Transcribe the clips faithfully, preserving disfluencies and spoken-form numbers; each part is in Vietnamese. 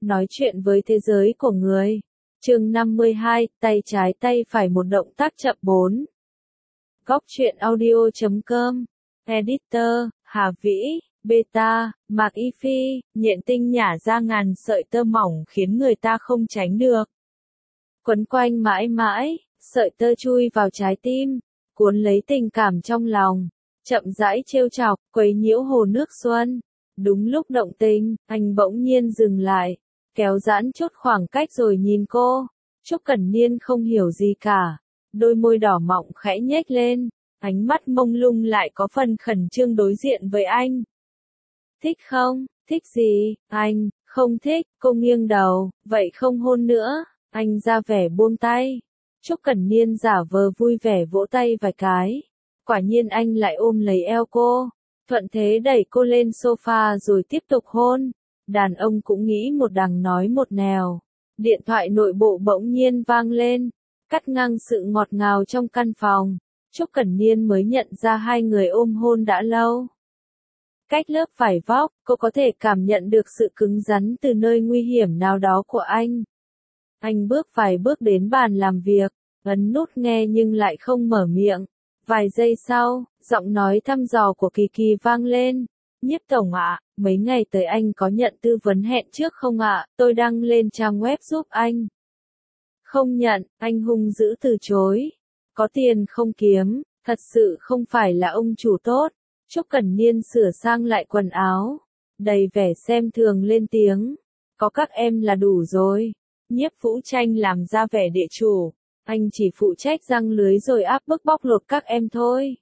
nói chuyện với thế giới của người. Chương năm mươi hai, tay trái tay phải một động tác chậm bốn. Góc truyện audio chấm com. Editor, Hà Vĩ, Beta, Mạc Y Phi, nhện tinh nhả ra ngàn sợi tơ mỏng khiến người ta không tránh được. Quấn quanh mãi mãi, sợi tơ chui vào trái tim, cuốn lấy tình cảm trong lòng, chậm rãi trêu chọc, quấy nhiễu hồ nước xuân. Đúng lúc động tình, anh bỗng nhiên dừng lại, kéo giãn chút khoảng cách rồi nhìn cô. Trúc Cẩn Niên không hiểu gì cả, đôi môi đỏ mọng khẽ nhếch lên, ánh mắt mông lung lại có phần khẩn trương đối diện với anh. Thích không? Thích gì? Anh, không thích, cô nghiêng đầu, vậy không hôn nữa, anh ra vẻ buông tay. Trúc Cẩn Niên giả vờ vui vẻ vỗ tay vài cái, quả nhiên anh lại ôm lấy eo cô, thuận thế đẩy cô lên sofa rồi tiếp tục hôn. Đàn ông cũng nghĩ một đằng nói một nẻo. Điện thoại nội bộ bỗng nhiên vang lên, cắt ngang sự ngọt ngào trong căn phòng. Trúc Cẩn Niên mới nhận ra hai người ôm hôn đã lâu. Cách lớp vải vóc, cô có thể cảm nhận được sự cứng rắn từ nơi nguy hiểm nào đó của anh. Anh bước vài bước đến bàn làm việc, ấn nút nghe nhưng lại không mở miệng. Vài giây sau, giọng nói thăm dò của Kỳ Kỳ vang lên. Nhiếp tổng ạ, mấy ngày tới anh có nhận tư vấn hẹn trước không ạ, tôi đăng lên trang web giúp anh. Không nhận, anh hung dữ từ chối. Có tiền không kiếm, thật sự không phải là ông chủ tốt. Trúc Cẩn Niên sửa sang lại quần áo, đầy vẻ xem thường lên tiếng. Có các em là đủ rồi. Nhiếp Vũ Tranh làm ra vẻ địa chủ. Anh chỉ phụ trách giăng lưới rồi áp bức bóc lột các em thôi.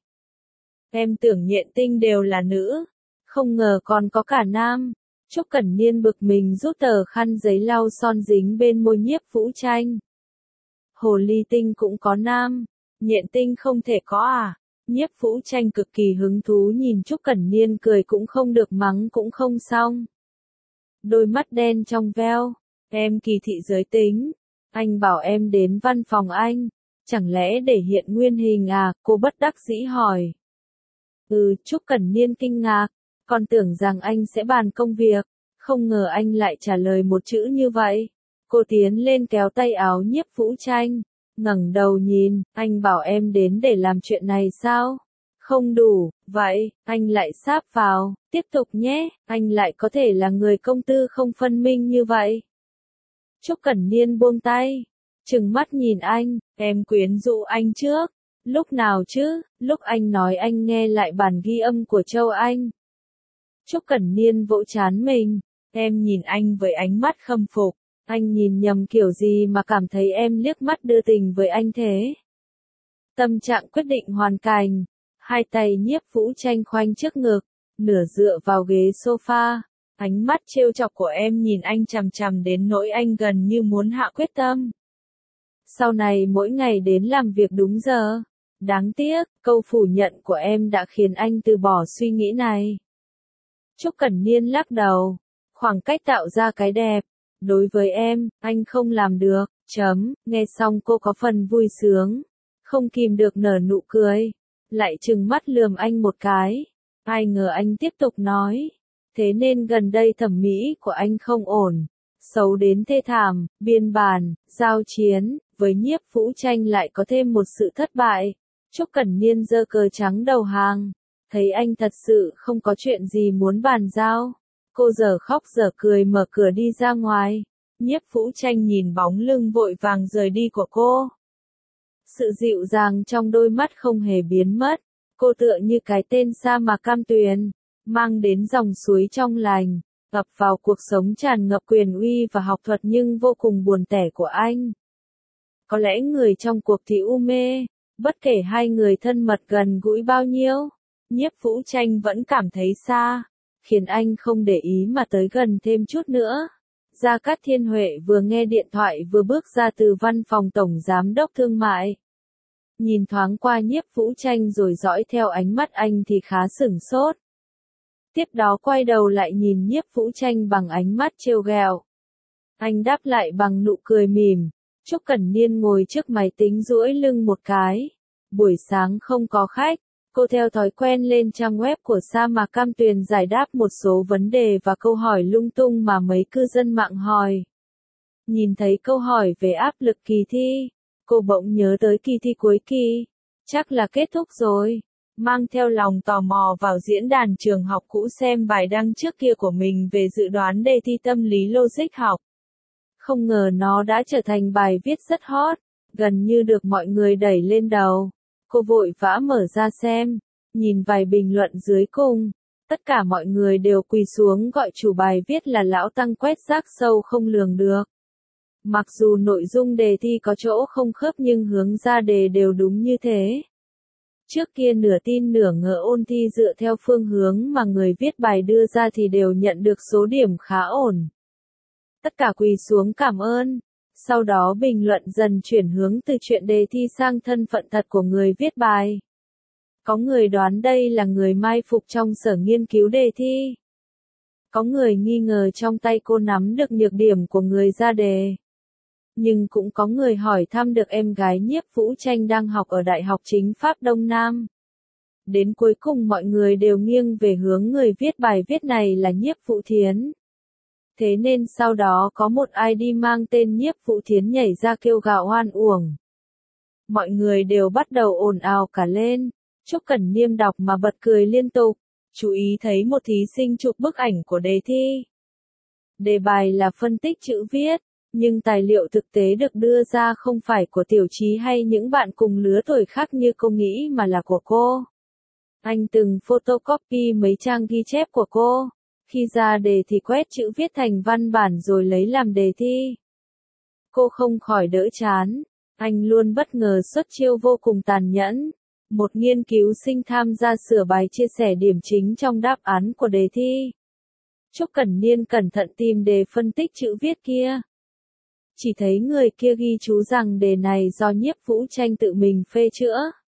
Em tưởng nhện tinh đều là nữ. Không ngờ còn có cả nam. Trúc Cẩn Niên bực mình rút tờ khăn giấy lau son dính bên môi Nhiếp Vũ Tranh. Hồ ly tinh cũng có nam. Nhện tinh không thể có à? Nhiếp Vũ Tranh cực kỳ hứng thú nhìn Trúc Cẩn Niên cười cũng không được mắng cũng không xong. Đôi mắt đen trong veo. Em kỳ thị giới tính. Anh bảo em đến văn phòng anh. Chẳng lẽ để hiện nguyên hình à? Cô bất đắc dĩ hỏi. Ừ, Trúc Cẩn Niên kinh ngạc. Còn tưởng rằng anh sẽ bàn công việc. Không ngờ anh lại trả lời một chữ như vậy. Cô tiến lên kéo tay áo Nhiếp Vũ Tranh. Ngẩng đầu nhìn, anh bảo em đến để làm chuyện này sao? Không đủ, vậy, anh lại sáp vào, tiếp tục nhé, anh lại có thể là người công tư không phân minh như vậy. Trúc Cẩn Niên buông tay, trừng mắt nhìn anh, em quyến rũ anh trước. Lúc nào chứ? Lúc anh nói anh nghe lại bản ghi âm của Châu Anh. Trúc Cẩn Niên vỗ trán mình, em nhìn anh với ánh mắt khâm phục. Anh nhìn nhầm kiểu gì mà cảm thấy em liếc mắt đưa tình với anh thế? Tâm trạng quyết định hoàn cảnh. Hai tay Nhiếp Vũ Tranh khoanh trước ngực, nửa dựa vào ghế sofa. Ánh mắt trêu chọc của em nhìn anh chằm chằm đến nỗi anh gần như muốn hạ quyết tâm. Sau này mỗi ngày đến làm việc đúng giờ. Đáng tiếc, câu phủ nhận của em đã khiến anh từ bỏ suy nghĩ này. Trúc Cẩn Niên lắc đầu. Khoảng cách tạo ra cái đẹp. Đối với em, anh không làm được, chấm, nghe xong cô có phần vui sướng. Không kìm được nở nụ cười. Lại trừng mắt lườm anh một cái. Ai ngờ anh tiếp tục nói. Thế nên gần đây thẩm mỹ của anh không ổn. Xấu đến thê thảm, biên bản, giao chiến, với Nhiếp Vũ Tranh lại có thêm một sự thất bại. Trúc Cẩn Niên giơ cờ trắng đầu hàng. Thấy anh thật sự không có chuyện gì muốn bàn giao. Cô giờ khóc giờ cười mở cửa đi ra ngoài. Nhiếp Vũ Tranh nhìn bóng lưng vội vàng rời đi của cô. Sự dịu dàng trong đôi mắt không hề biến mất. Cô tựa như cái tên sa mạc cam tuyền, mang đến dòng suối trong lành, ập vào cuộc sống tràn ngập quyền uy và học thuật nhưng vô cùng buồn tẻ của anh. Có lẽ người trong cuộc thì u mê, bất kể hai người thân mật gần gũi bao nhiêu, Nhiếp Vũ Tranh vẫn cảm thấy xa. Khiến anh không để ý mà tới gần thêm chút nữa. Gia Cát Thiên Huệ vừa nghe điện thoại vừa bước ra từ văn phòng tổng giám đốc thương mại. Nhìn thoáng qua Nhiếp Vũ Tranh rồi dõi theo ánh mắt anh thì khá sửng sốt. Tiếp đó quay đầu lại nhìn Nhiếp Vũ Tranh bằng ánh mắt trêu ghẹo. Anh đáp lại bằng nụ cười mỉm. Trúc Cẩn Niên ngồi trước máy tính duỗi lưng một cái. Buổi sáng không có khách. Cô theo thói quen lên trang web của Sa Mạc Cam Tuyền giải đáp một số vấn đề và câu hỏi lung tung mà mấy cư dân mạng hỏi. Nhìn thấy câu hỏi về áp lực kỳ thi, cô bỗng nhớ tới kỳ thi cuối kỳ. Chắc là kết thúc rồi. Mang theo lòng tò mò vào diễn đàn trường học cũ xem bài đăng trước kia của mình về dự đoán đề thi tâm lý logic học. Không ngờ nó đã trở thành bài viết rất hot, gần như được mọi người đẩy lên đầu. Cô vội vã mở ra xem, nhìn vài bình luận dưới cùng. Tất cả mọi người đều quỳ xuống gọi chủ bài viết là lão tăng quét rác sâu không lường được. Mặc dù nội dung đề thi có chỗ không khớp nhưng hướng ra đề đều đúng như thế. Trước kia nửa tin nửa ngờ ôn thi dựa theo phương hướng mà người viết bài đưa ra thì đều nhận được số điểm khá ổn. Tất cả quỳ xuống cảm ơn. Sau đó bình luận dần chuyển hướng từ chuyện đề thi sang thân phận thật của người viết bài. Có người đoán đây là người mai phục trong sở nghiên cứu đề thi. Có người nghi ngờ trong tay cô nắm được nhược điểm của người ra đề. Nhưng cũng có người hỏi thăm được em gái Nhiếp Vũ Tranh đang học ở Đại học Chính pháp Đông Nam. Đến cuối cùng mọi người đều nghiêng về hướng người viết bài viết này là Nhiếp Vũ Thiến. Thế nên sau đó có một i đê mang tên Nhiếp Vũ Thiến nhảy ra kêu gào oan uổng. Mọi người đều bắt đầu ồn ào cả lên. Trúc Cẩn Niêm đọc mà bật cười liên tục. Chú ý thấy một thí sinh chụp bức ảnh của đề thi. Đề bài là phân tích chữ viết, nhưng tài liệu thực tế được đưa ra không phải của Tiểu Chí hay những bạn cùng lứa tuổi khác như cô nghĩ mà là của cô. Anh từng photocopy mấy trang ghi chép của cô. Khi ra đề thì quét chữ viết thành văn bản rồi lấy làm đề thi. Cô không khỏi đỡ chán. Anh luôn bất ngờ xuất chiêu vô cùng tàn nhẫn. Một nghiên cứu sinh tham gia sửa bài chia sẻ điểm chính trong đáp án của đề thi. Trúc Cẩn Niên cẩn thận tìm đề phân tích chữ viết kia. Chỉ thấy người kia ghi chú rằng đề này do Nhiếp Vũ Tranh tự mình phê chữa.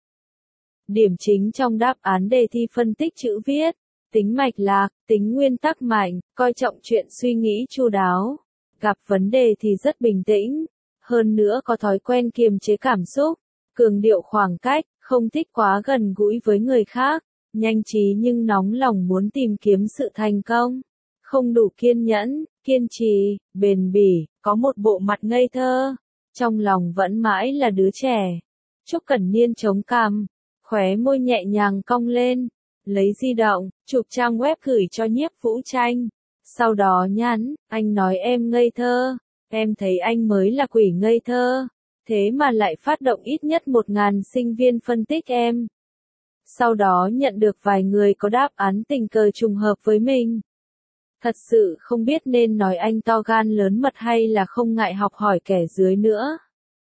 Điểm chính trong đáp án đề thi phân tích chữ viết, tính mạch lạc, tính nguyên tắc mạnh, coi trọng chuyện suy nghĩ chu đáo. Gặp vấn đề thì rất bình tĩnh, hơn nữa có thói quen kiềm chế cảm xúc, cường điệu khoảng cách, không thích quá gần gũi với người khác, nhanh trí nhưng nóng lòng muốn tìm kiếm sự thành công, không đủ kiên nhẫn, kiên trì, bền bỉ, có một bộ mặt ngây thơ, trong lòng vẫn mãi là đứa trẻ. Trúc Cẩn Niên chống cằm, khóe môi nhẹ nhàng cong lên, lấy di động, chụp trang web gửi cho Nhiếp Vũ Tranh. Sau đó nhắn, anh nói em ngây thơ, em thấy anh mới là quỷ ngây thơ, thế mà lại phát động ít nhất một ngàn sinh viên phân tích em. Sau đó nhận được vài người có đáp án tình cờ trùng hợp với mình. Thật sự không biết nên nói anh to gan lớn mật hay là không ngại học hỏi kẻ dưới nữa.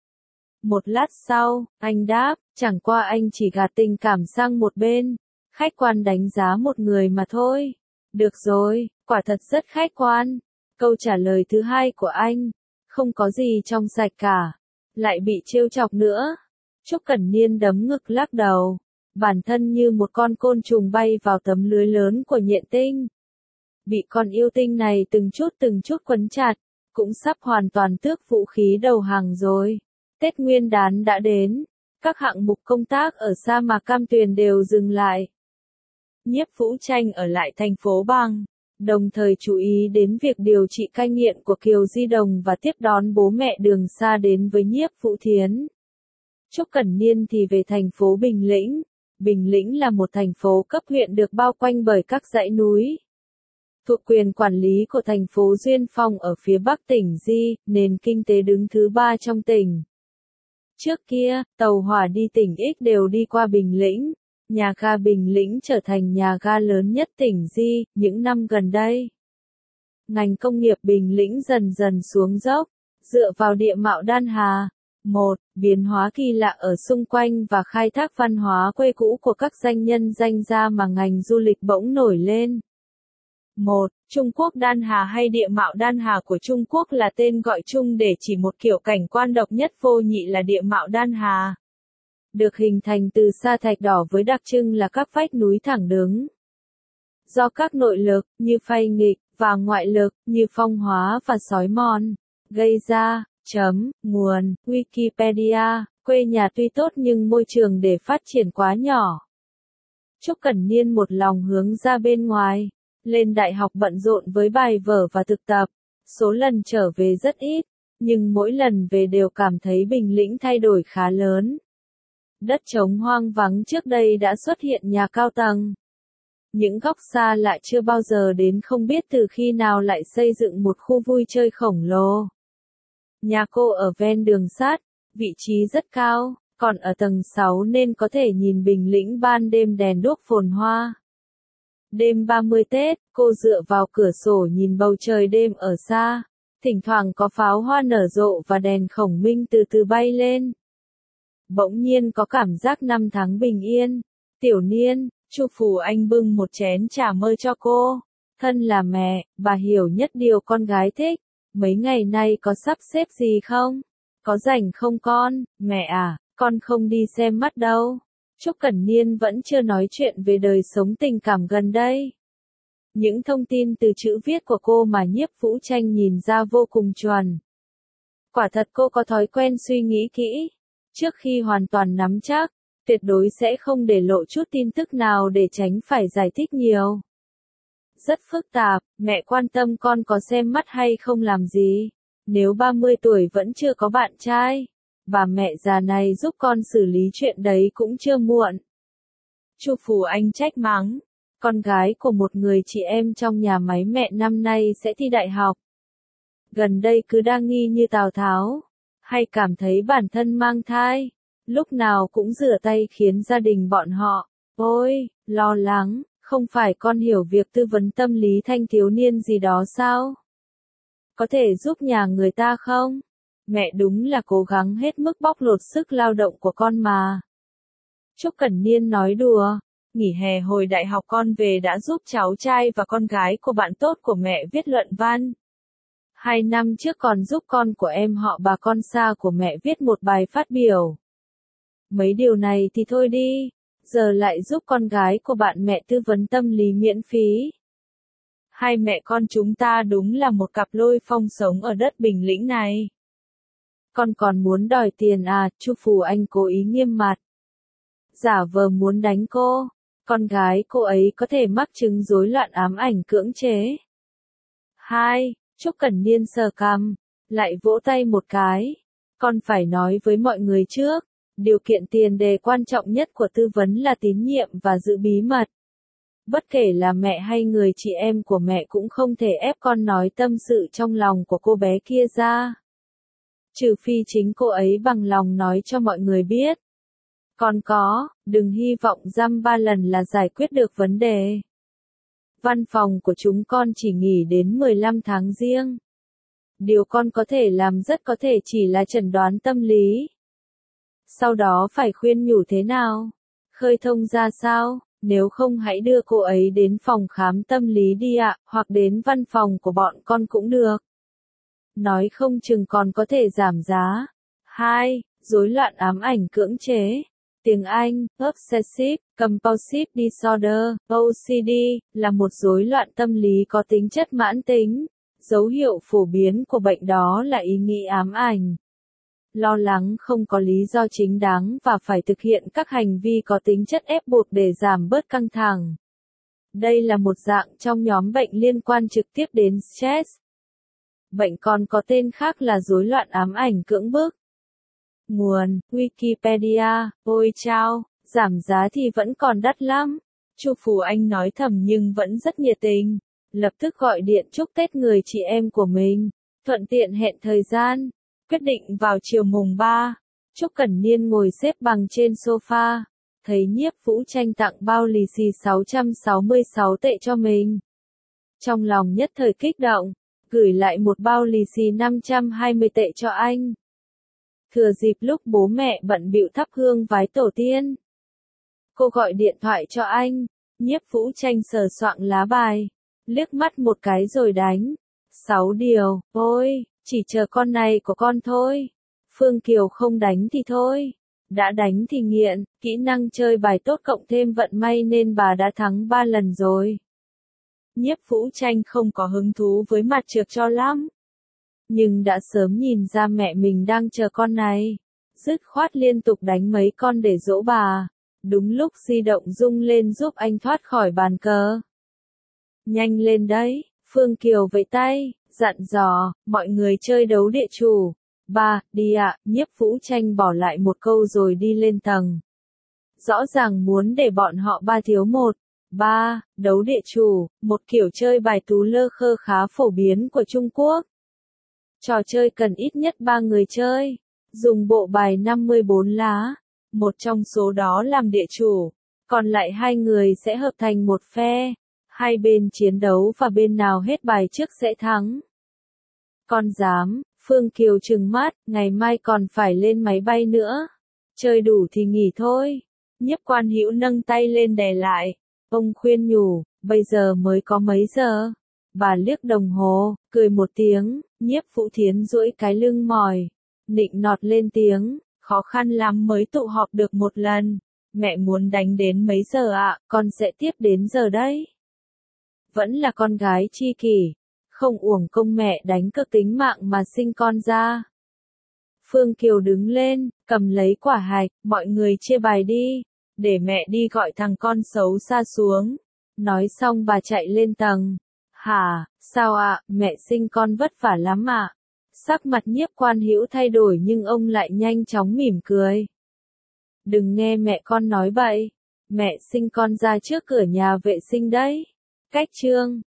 Một lát sau, anh đáp, chẳng qua anh chỉ gạt tình cảm sang một bên, khách quan đánh giá một người mà thôi. Được rồi, quả thật rất khách quan. Câu trả lời thứ hai của anh, không có gì trong sạch cả, lại bị trêu chọc nữa. Trúc Cẩn Niên đấm ngực lắc đầu, bản thân như một con côn trùng bay vào tấm lưới lớn của nhện tinh. Bị con yêu tinh này từng chút từng chút quấn chặt, cũng sắp hoàn toàn tước vũ khí đầu hàng rồi. Tết Nguyên đán đã đến, các hạng mục công tác ở Sa Mạc Cam Tuyền đều dừng lại. Nhiếp Vũ Tranh ở lại thành phố Bằng, đồng thời chú ý đến việc điều trị cai nghiện của Kiều Di Đồng và tiếp đón bố mẹ đường xa đến với Nhiếp Vũ Thiến. Trúc Cẩn Niên thì về thành phố Bình Lĩnh. Bình Lĩnh là một thành phố cấp huyện được bao quanh bởi các dãy núi. Thuộc quyền quản lý của thành phố Duyên Phong ở phía bắc tỉnh Di, nền kinh tế đứng thứ ba trong tỉnh. Trước kia, tàu hỏa đi tỉnh X đều đi qua Bình Lĩnh. Nhà ga Bình Lĩnh trở thành nhà ga lớn nhất tỉnh Di, những năm gần đây. Ngành công nghiệp Bình Lĩnh dần dần xuống dốc, dựa vào địa mạo Đan Hà. Một, biến hóa kỳ lạ ở xung quanh và khai thác văn hóa quê cũ của các danh nhân danh gia mà ngành du lịch bỗng nổi lên. Một, Trung Quốc Đan Hà hay địa mạo Đan Hà của Trung Quốc là tên gọi chung để chỉ một kiểu cảnh quan độc nhất vô nhị là địa mạo Đan Hà. Được hình thành từ sa thạch đỏ với đặc trưng là các vách núi thẳng đứng. Do các nội lực, như phây nghịch, và ngoại lực, như phong hóa và xói mòn, gây ra. Chấm, nguồn, Wikipedia, quê nhà tuy tốt nhưng môi trường để phát triển quá nhỏ. Trúc Cẩn Niên một lòng hướng ra bên ngoài. Lên đại học bận rộn với bài vở và thực tập. Số lần trở về rất ít. Nhưng mỗi lần về đều cảm thấy Bình Lĩnh thay đổi khá lớn. Đất trống hoang vắng trước đây đã xuất hiện nhà cao tầng. Những góc xa lại chưa bao giờ đến, không biết từ khi nào lại xây dựng một khu vui chơi khổng lồ. Nhà cô ở ven đường sắt, vị trí rất cao, còn ở tầng sáu nên có thể nhìn Bình Lĩnh ban đêm đèn đuốc phồn hoa. Đêm ba mươi Tết, cô dựa vào cửa sổ nhìn bầu trời đêm ở xa, thỉnh thoảng có pháo hoa nở rộ và đèn khổng minh từ từ bay lên. Bỗng nhiên có cảm giác năm tháng bình yên. Tiểu Niên, Chu Phù Anh bưng một chén trà mơ cho cô. Thân là mẹ, bà hiểu nhất điều con gái thích. Mấy ngày nay có sắp xếp gì không? Có rảnh không con? Mẹ à, con không đi xem mắt đâu. Trúc Cẩn Niên vẫn chưa nói chuyện về đời sống tình cảm gần đây. Những thông tin từ chữ viết của cô mà Nhiếp Vũ Tranh nhìn ra vô cùng chuẩn. Quả thật cô có thói quen suy nghĩ kỹ. Trước khi hoàn toàn nắm chắc, tuyệt đối sẽ không để lộ chút tin tức nào để tránh phải giải thích nhiều. Rất phức tạp, mẹ quan tâm con có xem mắt hay không làm gì. Nếu ba mươi tuổi vẫn chưa có bạn trai, bà mẹ già này giúp con xử lý chuyện đấy cũng chưa muộn. Chu Phù Anh trách mắng. Con gái của một người chị em trong nhà máy mẹ năm nay sẽ thi đại học. Gần đây cứ đa nghi như Tào Tháo, hay cảm thấy bản thân mang thai, lúc nào cũng rửa tay khiến gia đình bọn họ, ôi, lo lắng, không phải con hiểu việc tư vấn tâm lý thanh thiếu niên gì đó sao? Có thể giúp nhà người ta không? Mẹ đúng là cố gắng hết mức bóc lột sức lao động của con mà. Trúc Cẩn Niên nói đùa. Nghỉ hè hồi đại học con về đã giúp cháu trai và con gái của bạn tốt của mẹ viết luận văn. Hai năm trước còn giúp con của em họ bà con xa của mẹ viết một bài phát biểu. Mấy điều này thì thôi đi, giờ lại giúp con gái của bạn mẹ tư vấn tâm lý miễn phí. Hai mẹ con chúng ta đúng là một cặp lôi phong sống ở đất Bình Lĩnh này. Con còn muốn đòi tiền à? Chu Phù Anh cố ý nghiêm mặt. Giả vờ muốn đánh cô. Con gái cô ấy có thể mắc chứng rối loạn ám ảnh cưỡng chế. Hai, Trúc Cẩn Niên sờ cằm, lại vỗ tay một cái. Con phải nói với mọi người trước, điều kiện tiền đề quan trọng nhất của tư vấn là tín nhiệm và giữ bí mật. Bất kể là mẹ hay người chị em của mẹ cũng không thể ép con nói tâm sự trong lòng của cô bé kia ra. Trừ phi chính cô ấy bằng lòng nói cho mọi người biết. Còn có, đừng hy vọng dăm ba lần là giải quyết được vấn đề. Văn phòng của chúng con chỉ nghỉ đến mười lăm tháng riêng. Điều con có thể làm rất có thể chỉ là chẩn đoán tâm lý. Sau đó phải khuyên nhủ thế nào? Khơi thông ra sao? Nếu không hãy đưa cô ấy đến phòng khám tâm lý đi ạ, hoặc đến văn phòng của bọn con cũng được. Nói không chừng còn có thể giảm giá. Hai, rối loạn ám ảnh cưỡng chế. Tiếng Anh, Obsessive Compulsive Disorder, O C D, là một rối loạn tâm lý có tính chất mãn tính. Dấu hiệu phổ biến của bệnh đó là ý nghĩ ám ảnh, lo lắng không có lý do chính đáng và phải thực hiện các hành vi có tính chất ép buộc để giảm bớt căng thẳng. Đây là một dạng trong nhóm bệnh liên quan trực tiếp đến stress. Bệnh còn có tên khác là rối loạn ám ảnh cưỡng bức. Nguồn, Wikipedia. Ôi chao, giảm giá thì vẫn còn đắt lắm. Chu Phù Anh nói thầm nhưng vẫn rất nhiệt tình. Lập tức gọi điện chúc Tết người chị em của mình. Thuận tiện hẹn thời gian. Quyết định vào chiều mùng ba. Trúc Cẩn Niên ngồi xếp bằng trên sofa. Thấy Nhiếp Vũ Tranh tặng bao lì xì sáu trăm sáu mươi sáu tệ cho mình. Trong lòng nhất thời kích động. Gửi lại một bao lì xì năm trăm hai mươi tệ cho anh. Thừa dịp lúc bố mẹ bận bịu thắp hương vái tổ tiên, cô gọi điện thoại cho anh. Nhiếp Vũ Tranh sờ soạng lá bài, liếc mắt một cái rồi đánh. Sáu điều, ôi, chỉ chờ con này của con thôi. Phương Kiều không đánh thì thôi, đã đánh thì nghiện. Kỹ năng chơi bài tốt cộng thêm vận may nên bà đã thắng ba lần rồi. Nhiếp Vũ Tranh không có hứng thú với mặt trược cho lắm, nhưng đã sớm nhìn ra mẹ mình đang chờ con này. Dứt khoát liên tục đánh mấy con để dỗ bà. Đúng lúc di động rung lên giúp anh thoát khỏi bàn cờ. Nhanh lên đấy, Phương Kiều vẫy tay, dặn dò, mọi người chơi đấu địa chủ. Ba, đi ạ, Nhiếp Vũ Tranh bỏ lại một câu rồi đi lên tầng. Rõ ràng muốn để bọn họ ba thiếu một. Ba, đấu địa chủ, một kiểu chơi bài tú lơ khơ khá phổ biến của Trung Quốc. Trò chơi cần ít nhất ba người chơi, dùng bộ bài năm mươi bốn lá, một trong số đó làm địa chủ, còn lại hai người sẽ hợp thành một phe, hai bên chiến đấu và bên nào hết bài trước sẽ thắng. Con dám, Phương Kiều trừng mắt, ngày mai còn phải lên máy bay nữa. Chơi đủ thì nghỉ thôi. Nhiếp Quan Hữu nâng tay lên đè lại. Ông khuyên nhủ, bây giờ mới có mấy giờ. Bà liếc đồng hồ, cười một tiếng, Nhiếp Vũ Thiến duỗi cái lưng mỏi. Nịnh nọt lên tiếng, khó khăn lắm mới tụ họp được một lần. Mẹ muốn đánh đến mấy giờ ạ, con sẽ tiếp đến giờ đấy. Vẫn là con gái chi kỷ. Không uổng công mẹ đánh cược tính mạng mà sinh con ra. Phương Kiều đứng lên, cầm lấy quả hạch, mọi người chia bài đi, để mẹ đi gọi thằng con xấu xa xuống. Nói xong bà chạy lên tầng. Hả, sao ạ, mẹ sinh con vất vả lắm ạ. Sắc mặt Nhiếp Quan Hữu thay đổi nhưng ông lại nhanh chóng mỉm cười. Đừng nghe mẹ con nói bậy, mẹ sinh con ra trước cửa nhà vệ sinh đấy. Cách chương